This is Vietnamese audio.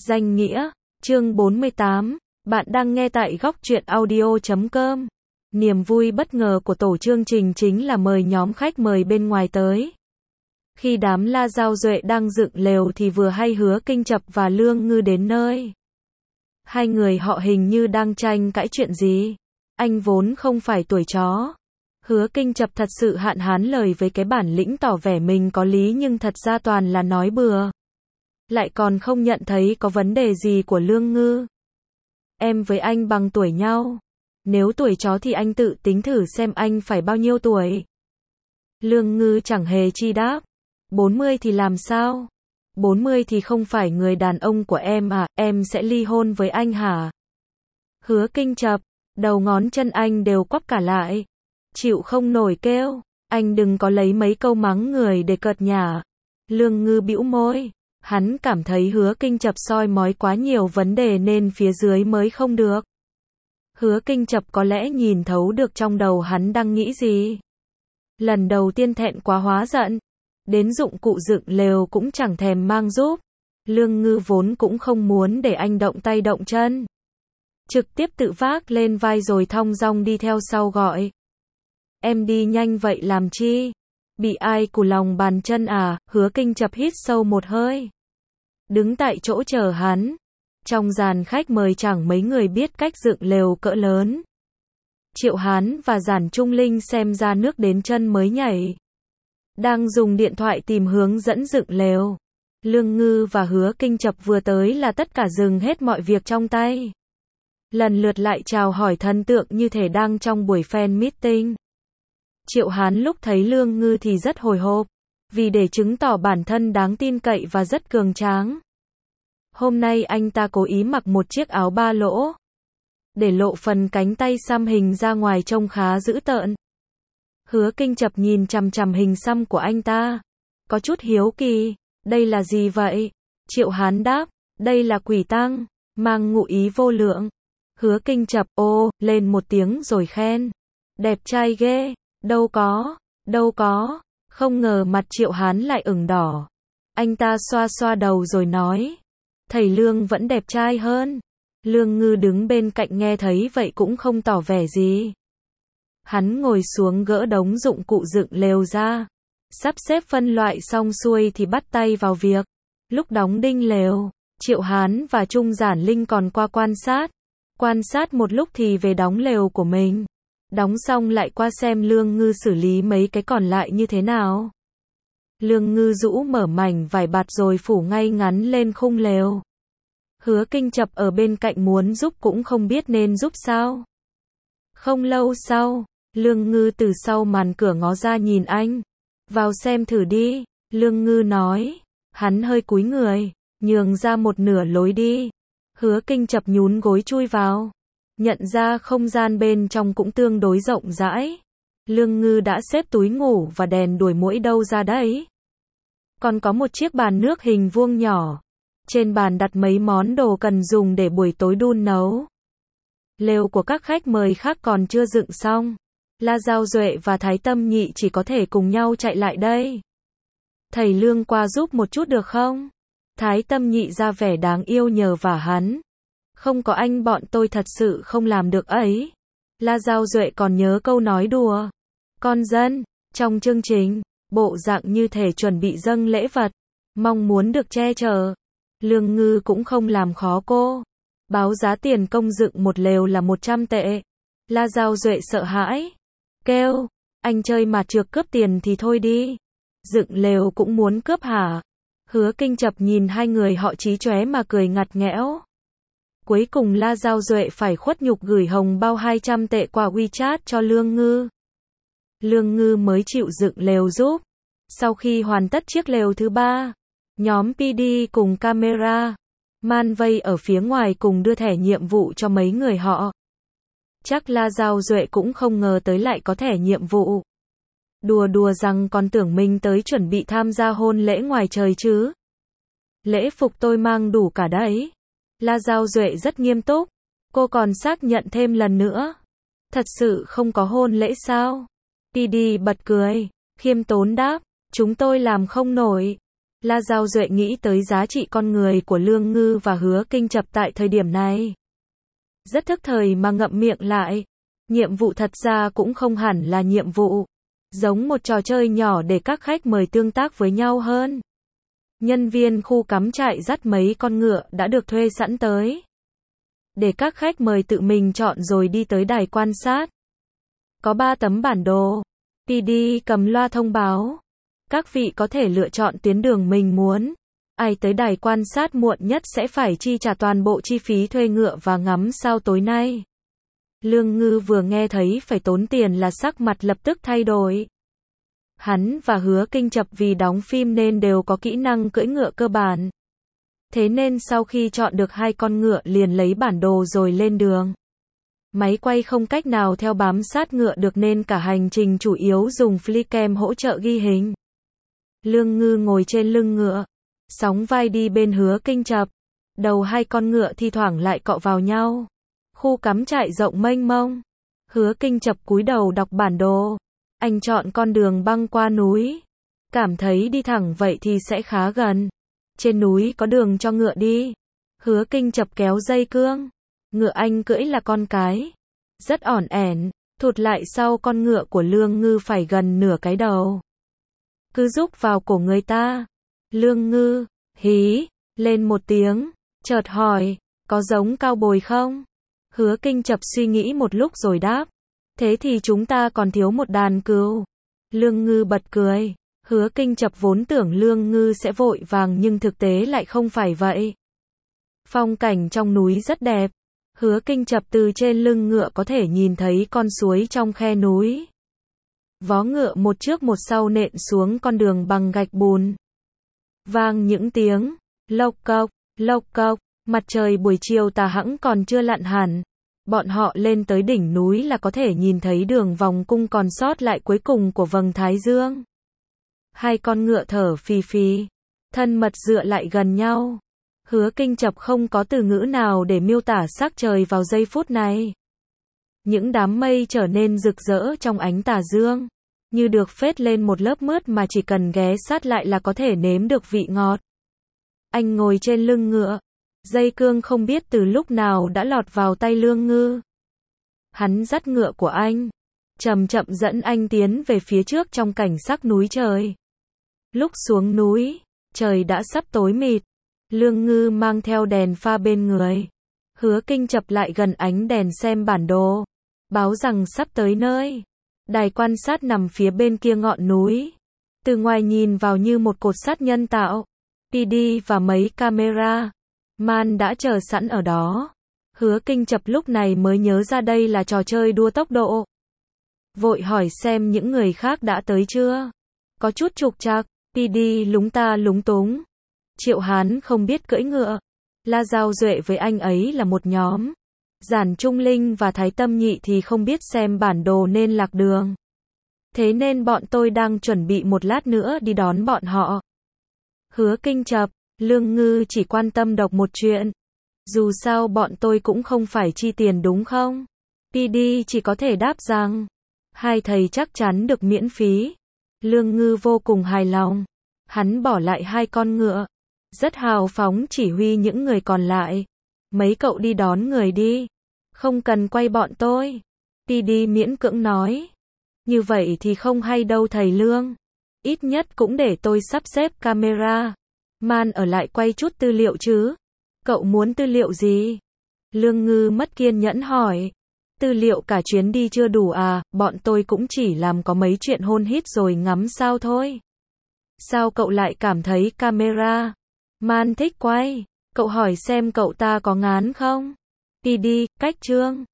Danh nghĩa, chương 48, bạn đang nghe tại góc truyện audio.com. Niềm vui bất ngờ của tổ chương trình chính là mời nhóm khách mời bên ngoài tới. Khi đám La Giao Duệ đang dựng lều thì vừa hay Hứa Kinh Chập và Lương Ngư đến nơi. Hai người họ hình như đang tranh cãi chuyện gì. Anh vốn không phải tuổi chó. Hứa Kinh Chập thật sự hạn hán lời với cái bản lĩnh tỏ vẻ mình có lý nhưng thật ra toàn là nói bừa. Lại còn không nhận thấy có vấn đề gì của Lương Ngư. Em với anh bằng tuổi nhau. Nếu tuổi chó thì anh tự tính thử xem anh phải bao nhiêu tuổi. Lương Ngư chẳng hề chi đáp. 40 thì làm sao? 40 thì không phải người đàn ông của em à, em sẽ ly hôn với anh hả? Hứa Kinh Chập, đầu ngón chân anh đều quắp cả lại. Chịu không nổi kêu, anh đừng có lấy mấy câu mắng người để cợt nhả. Lương Ngư bĩu môi, hắn cảm thấy Hứa Kinh Chập soi mói quá nhiều vấn đề nên phía dưới mới không được. Hứa Kinh Chập có lẽ nhìn thấu được trong đầu hắn đang nghĩ gì. Lần đầu tiên thẹn quá hóa giận, đến dụng cụ dựng lều cũng chẳng thèm mang giúp. Lương Ngư vốn cũng không muốn để anh động tay động chân. Trực tiếp tự vác lên vai rồi thong dong đi theo sau gọi. Em đi nhanh vậy làm chi? Bị ai cù lòng bàn chân à? Hứa Kinh Chập hít sâu một hơi. Đứng tại chỗ chờ hắn. Trong dàn khách mời chẳng mấy người biết cách dựng lều cỡ lớn. Triệu Hán và Giản Trung Linh xem ra nước đến chân mới nhảy. Đang dùng điện thoại tìm hướng dẫn dựng lều. Lương Ngư và Hứa Kinh Chập vừa tới là tất cả dừng hết mọi việc trong tay. Lần lượt lại chào hỏi thần tượng như thể đang trong buổi fan meeting. Triệu Hán lúc thấy Lương Ngư thì rất hồi hộp, vì để chứng tỏ bản thân đáng tin cậy và rất cường tráng. Hôm nay anh ta cố ý mặc một chiếc áo ba lỗ, để lộ phần cánh tay xăm hình ra ngoài trông khá dữ tợn. Hứa Kinh Chập nhìn chằm chằm hình xăm của anh ta, có chút hiếu kỳ, đây là gì vậy? Triệu Hán đáp, đây là quỷ tăng, mang ngụ ý vô lượng. Hứa Kinh Chập ô lên một tiếng rồi khen, đẹp trai ghê. Đâu có, không ngờ mặt Triệu Hán lại ửng đỏ. Anh ta xoa xoa đầu rồi nói, thầy Lương vẫn đẹp trai hơn. Lương Ngư đứng bên cạnh nghe thấy vậy cũng không tỏ vẻ gì. Hắn ngồi xuống gỡ đống dụng cụ dựng lều ra. Sắp xếp phân loại xong xuôi thì bắt tay vào việc. Lúc đóng đinh lều, Triệu Hán và Trung Giản Linh còn qua quan sát. Quan sát một lúc thì về đóng lều của mình. Đóng xong lại qua xem Lương Ngư xử lý mấy cái còn lại như thế nào. Lương Ngư rũ mở mảnh vải bạt rồi phủ ngay ngắn lên khung lều. Hứa Kinh Chập ở bên cạnh muốn giúp cũng không biết nên giúp sao. Không lâu sau, Lương Ngư từ sau màn cửa ngó ra nhìn anh. Vào xem thử đi, Lương Ngư nói. Hắn hơi cúi người, nhường ra một nửa lối đi. Hứa Kinh Chập nhún gối chui vào. Nhận ra không gian bên trong cũng tương đối rộng rãi. Lương Ngư đã xếp túi ngủ và đèn đuổi muỗi đâu ra đấy. Còn có một chiếc bàn nước hình vuông nhỏ. Trên bàn đặt mấy món đồ cần dùng để buổi tối đun nấu. Lều của các khách mời khác còn chưa dựng xong. La Giao Duệ và Thái Tâm Nhị chỉ có thể cùng nhau chạy lại đây. Thầy Lương qua giúp một chút được không? Thái Tâm Nhị ra vẻ đáng yêu nhờ vả hắn. Không có anh bọn tôi thật sự không làm được ấy. La Giao Duệ còn nhớ câu nói đùa. Con dân, trong chương trình, bộ dạng như thể chuẩn bị dâng lễ vật. Mong muốn được che chở. Lương Ngư cũng không làm khó cô. Báo giá tiền công dựng một lều là 100 tệ. La Giao Duệ sợ hãi. Kêu, anh chơi mà trượt cướp tiền thì thôi đi. Dựng lều cũng muốn cướp hả? Hứa Kinh Chập nhìn hai người họ chí chóe mà cười ngặt nghẽo. Cuối cùng La Giao Duệ phải khuất nhục gửi hồng bao 200 tệ qua WeChat cho Lương Ngư. Lương Ngư mới chịu dựng lều giúp. Sau khi hoàn tất chiếc lều thứ 3, nhóm PD cùng camera man vây ở phía ngoài cùng đưa thẻ nhiệm vụ cho mấy người họ. Chắc La Giao Duệ cũng không ngờ tới lại có thẻ nhiệm vụ. Đùa rằng còn tưởng mình tới chuẩn bị tham gia hôn lễ ngoài trời chứ. Lễ phục tôi mang đủ cả đấy. La Giao Duệ rất nghiêm túc. Cô còn xác nhận thêm lần nữa. Thật sự không có hôn lễ sao? PD bật cười, khiêm tốn đáp, chúng tôi làm không nổi. La Giao Duệ nghĩ tới giá trị con người của Lương Ngư và Hứa Kinh Chập tại thời điểm này. Rất thức thời mà ngậm miệng lại. Nhiệm vụ thật ra cũng không hẳn là nhiệm vụ. Giống một trò chơi nhỏ để các khách mời tương tác với nhau hơn. Nhân viên khu cắm trại dắt mấy con ngựa đã được thuê sẵn tới. Để các khách mời tự mình chọn rồi đi tới đài quan sát. Có 3 tấm bản đồ. PD cầm loa thông báo. Các vị có thể lựa chọn tuyến đường mình muốn. Ai tới đài quan sát muộn nhất sẽ phải chi trả toàn bộ chi phí thuê ngựa và ngắm sao tối nay. Lương Ngư vừa nghe thấy phải tốn tiền là sắc mặt lập tức thay đổi. Hắn và Hứa Kinh Chập vì đóng phim nên đều có kỹ năng cưỡi ngựa cơ bản. Thế nên sau khi chọn được 2 con ngựa liền lấy bản đồ rồi lên đường. Máy quay không cách nào theo bám sát ngựa được nên cả hành trình chủ yếu dùng flycam hỗ trợ ghi hình. Lương Ngư ngồi trên lưng ngựa, sóng vai đi bên Hứa Kinh Chập. Đầu 2 con ngựa thi thoảng lại cọ vào nhau. Khu cắm trại rộng mênh mông. Hứa Kinh Chập cúi đầu đọc bản đồ. Anh chọn con đường băng qua núi. Cảm thấy đi thẳng vậy thì sẽ khá gần. Trên núi có đường cho ngựa đi. Hứa Kinh Chập kéo dây cương. Ngựa anh cưỡi là con cái. Rất ỏn ẻn, thụt lại sau con ngựa của Lương Ngư phải gần nửa cái đầu. Cứ rúc vào cổ người ta. Lương Ngư, hí, lên một tiếng, chợt hỏi, có giống cao bồi không? Hứa Kinh Chập suy nghĩ một lúc rồi đáp. Thế thì chúng ta còn thiếu một đàn cừu. Lương Ngư bật cười. Hứa Kinh Chập vốn tưởng Lương Ngư sẽ vội vàng nhưng thực tế lại không phải vậy. Phong cảnh trong núi rất đẹp. Hứa Kinh Chập từ trên lưng ngựa có thể nhìn thấy con suối trong khe núi. Vó ngựa một trước một sau nện xuống con đường bằng gạch bùn. Vang những tiếng lộc cộc, mặt trời buổi chiều tà hẵng còn chưa lặn hẳn. Bọn họ lên tới đỉnh núi là có thể nhìn thấy đường vòng cung còn sót lại cuối cùng của vầng thái dương. 2 con ngựa thở phì phì, thân mật dựa lại gần nhau. Hứa Kinh Chập không có từ ngữ nào để miêu tả sắc trời vào giây phút này. Những đám mây trở nên rực rỡ trong ánh tà dương, như được phết lên một lớp mướt mà chỉ cần ghé sát lại là có thể nếm được vị ngọt. Anh ngồi trên lưng ngựa, dây cương không biết từ lúc nào đã lọt vào tay Lương Ngư. Hắn dắt ngựa của anh, chậm chậm dẫn anh tiến về phía trước trong cảnh sắc núi trời. Lúc xuống núi, trời đã sắp tối mịt. Lương Ngư mang theo đèn pha bên người. Hứa Kinh Chập lại gần ánh đèn xem bản đồ, báo rằng sắp tới nơi. Đài quan sát nằm phía bên kia ngọn núi. Từ ngoài nhìn vào như một cột sắt nhân tạo. PD và mấy camera man đã chờ sẵn ở đó. Hứa Kinh Chập lúc này mới nhớ ra đây là trò chơi đua tốc độ. Vội hỏi xem những người khác đã tới chưa. Có chút trục trặc, PD lúng ta lúng túng. Triệu Hán không biết cưỡi ngựa. La Giao Duệ với anh ấy là một nhóm. Giản Trung Linh và Thái Tâm Nhị thì không biết xem bản đồ nên lạc đường. Thế nên bọn tôi đang chuẩn bị một lát nữa đi đón bọn họ. Hứa Kinh Chập, Lương Ngư chỉ quan tâm đọc một chuyện. Dù sao bọn tôi cũng không phải chi tiền đúng không? PD chỉ có thể đáp rằng, 2 thầy chắc chắn được miễn phí. Lương Ngư vô cùng hài lòng. Hắn bỏ lại 2 con ngựa. Rất hào phóng chỉ huy những người còn lại. Mấy cậu đi đón người đi. Không cần quay bọn tôi. PD miễn cưỡng nói. Như vậy thì không hay đâu thầy Lương. Ít nhất cũng để tôi sắp xếp camera. Man ở lại quay chút tư liệu chứ. Cậu muốn tư liệu gì? Lương Ngư mất kiên nhẫn hỏi. Tư liệu cả chuyến đi chưa đủ à, bọn tôi cũng chỉ làm có mấy chuyện hôn hít rồi ngắm sao thôi. Sao cậu lại cảm thấy camera? Man thích quay. Cậu hỏi xem cậu ta có ngán không? PD, cách chương.